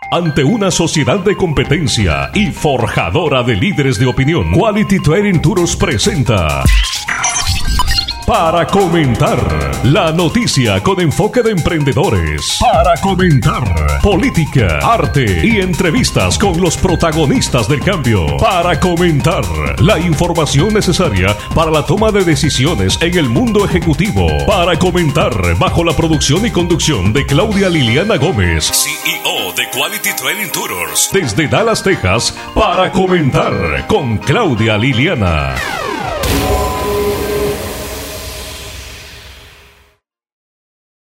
Ante una sociedad de competencia y forjadora de líderes de opinión, Quality Trading Tours presenta Para Comentar, la noticia con enfoque de emprendedores. Para comentar política, arte y entrevistas con los protagonistas del cambio. Para comentar la información necesaria para la toma de decisiones en el mundo ejecutivo. Para comentar bajo la producción y conducción de Claudia Liliana Gómez, CEO de Quality Trading Tours, desde Dallas, Texas. Para comentar con Claudia Liliana.